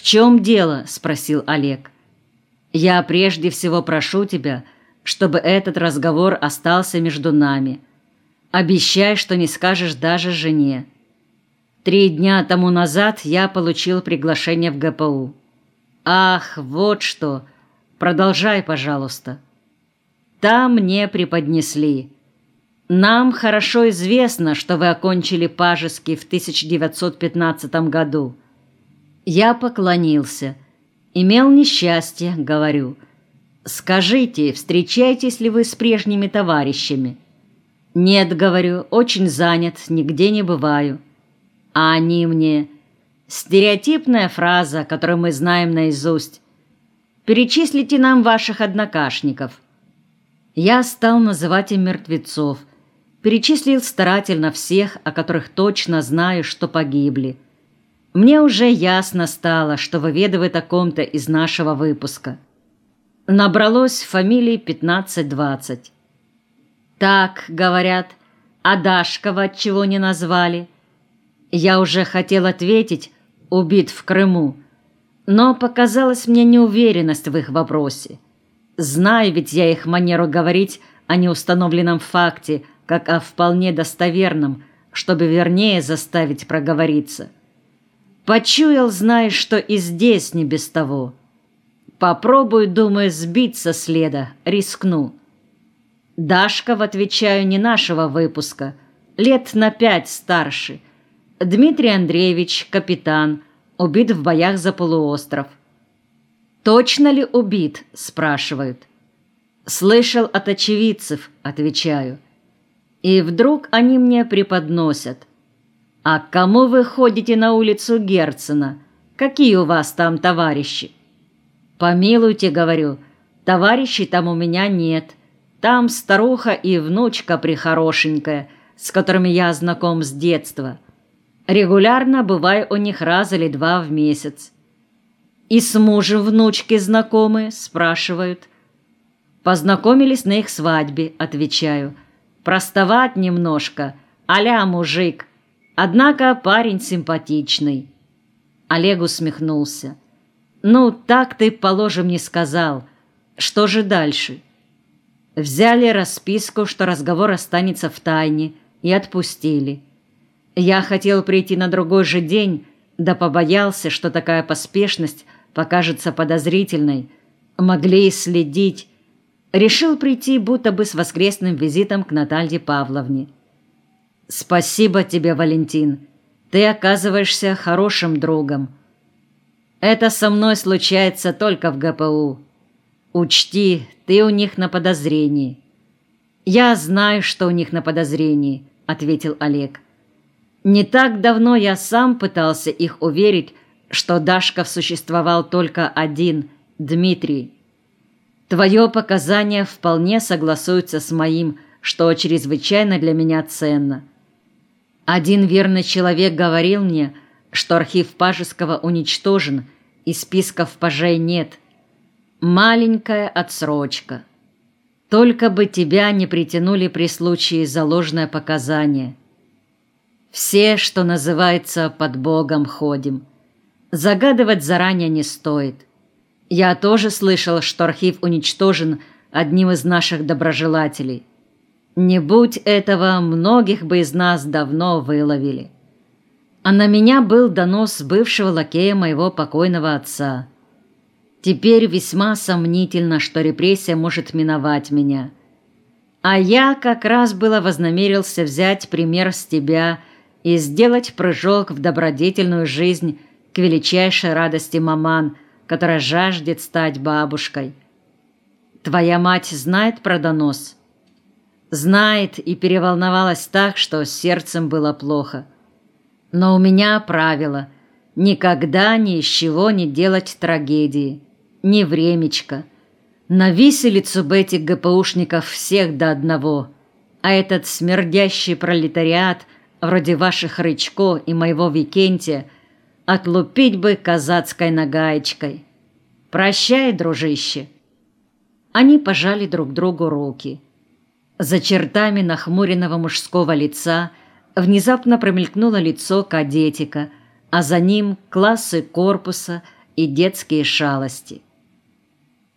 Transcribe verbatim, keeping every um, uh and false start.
чем дело?» – спросил Олег. «Я прежде всего прошу тебя, чтобы этот разговор остался между нами. Обещай, что не скажешь даже жене. Три дня тому назад я получил приглашение в гэ пэ у». «Ах, вот что! Продолжай, пожалуйста». «Там мне преподнесли. Нам хорошо известно, что вы окончили Пажеский в тысяча девятьсот пятнадцатом году». Я поклонился. «Имел несчастье», — говорю. «Скажите, встречаетесь ли вы с прежними товарищами?» «Нет», — говорю, — «очень занят, нигде не бываю». А они мне: «Стереотипная фраза, которую мы знаем наизусть. Перечислите нам ваших однокашников». Я стал называть им мертвецов, перечислил старательно всех, о которых точно знаю, что погибли. Мне уже ясно стало, что выведывает о ком-то из нашего выпуска. Набралось фамилий пятнадцать-двадцать. «Так, — говорят, — а Дашкова отчего не назвали?» Я уже хотел ответить: «Убит в Крыму», но показалась мне неуверенность в их вопросе. Знаю ведь я их манеру говорить о неустановленном факте, как о вполне достоверном, чтобы вернее заставить проговориться. Почуял, знаешь, что и здесь не без того. Попробую, думаю, сбить со следа, рискну. Дашков, отвечаю, не нашего выпуска, лет на пять старше. Дмитрий Андреевич, капитан, убит в боях за полуостров. «Точно ли убит?» – спрашивают. «Слышал от очевидцев», – отвечаю. И вдруг они мне преподносят: «А к кому вы ходите на улицу Герцена? Какие у вас там товарищи?» «Помилуйте, — говорю, — товарищей там у меня нет. Там старуха и внучка прихорошенькая, с которыми я знаком с детства. Регулярно бываю у них раз или два в месяц». «И с мужем внучки знакомы?» – спрашивают. «Познакомились на их свадьбе», – отвечаю. «Простоват немножко, а-ля мужик. Однако парень симпатичный». Олег усмехнулся. «Ну, так ты, положим, не сказал. Что же дальше?» Взяли расписку, что разговор останется в тайне, и отпустили. Я хотел прийти на другой же день, да побоялся, что такая поспешность покажется подозрительной. Могли и следить. Решил прийти будто бы с воскресным визитом к Наталье Павловне. «Спасибо тебе, Валентин. Ты оказываешься хорошим другом. Это со мной случается только в гэ пэ у. Учти, ты у них на подозрении». «Я знаю, что у них на подозрении», — ответил Олег. «Не так давно я сам пытался их уверить, что Дашков существовал только один — Дмитрий. Твое показание вполне согласуется с моим, что чрезвычайно для меня ценно. Один верный человек говорил мне, что архив Пажеского уничтожен, и списков пажей нет. Маленькая отсрочка. Только бы тебя не притянули при случае за ложное показание. Все, что называется, под Богом ходим. Загадывать заранее не стоит. Я тоже слышал, что архив уничтожен одним из наших доброжелателей. Не будь этого, многих бы из нас давно выловили. А на меня был донос бывшего лакея моего покойного отца. Теперь весьма сомнительно, что репрессия может миновать меня. А я как раз было вознамерился взять пример с тебя и сделать прыжок в добродетельную жизнь к величайшей радости маман, которая жаждет стать бабушкой. Твоя мать знает про донос?» «Знает, и переволновалась так, что с сердцем было плохо. Но у меня правило — никогда ни из чего не делать трагедии, ни времечко. На виселицу бы этих гэ пэ ушников всех до одного, а этот смердящий пролетариат, вроде ваших Рычко и моего Викентия, отлупить бы казацкой нагаечкой. Прощай, дружище». Они пожали друг другу руки. За чертами нахмуренного мужского лица внезапно промелькнуло лицо кадетика, а за ним классы корпуса и детские шалости.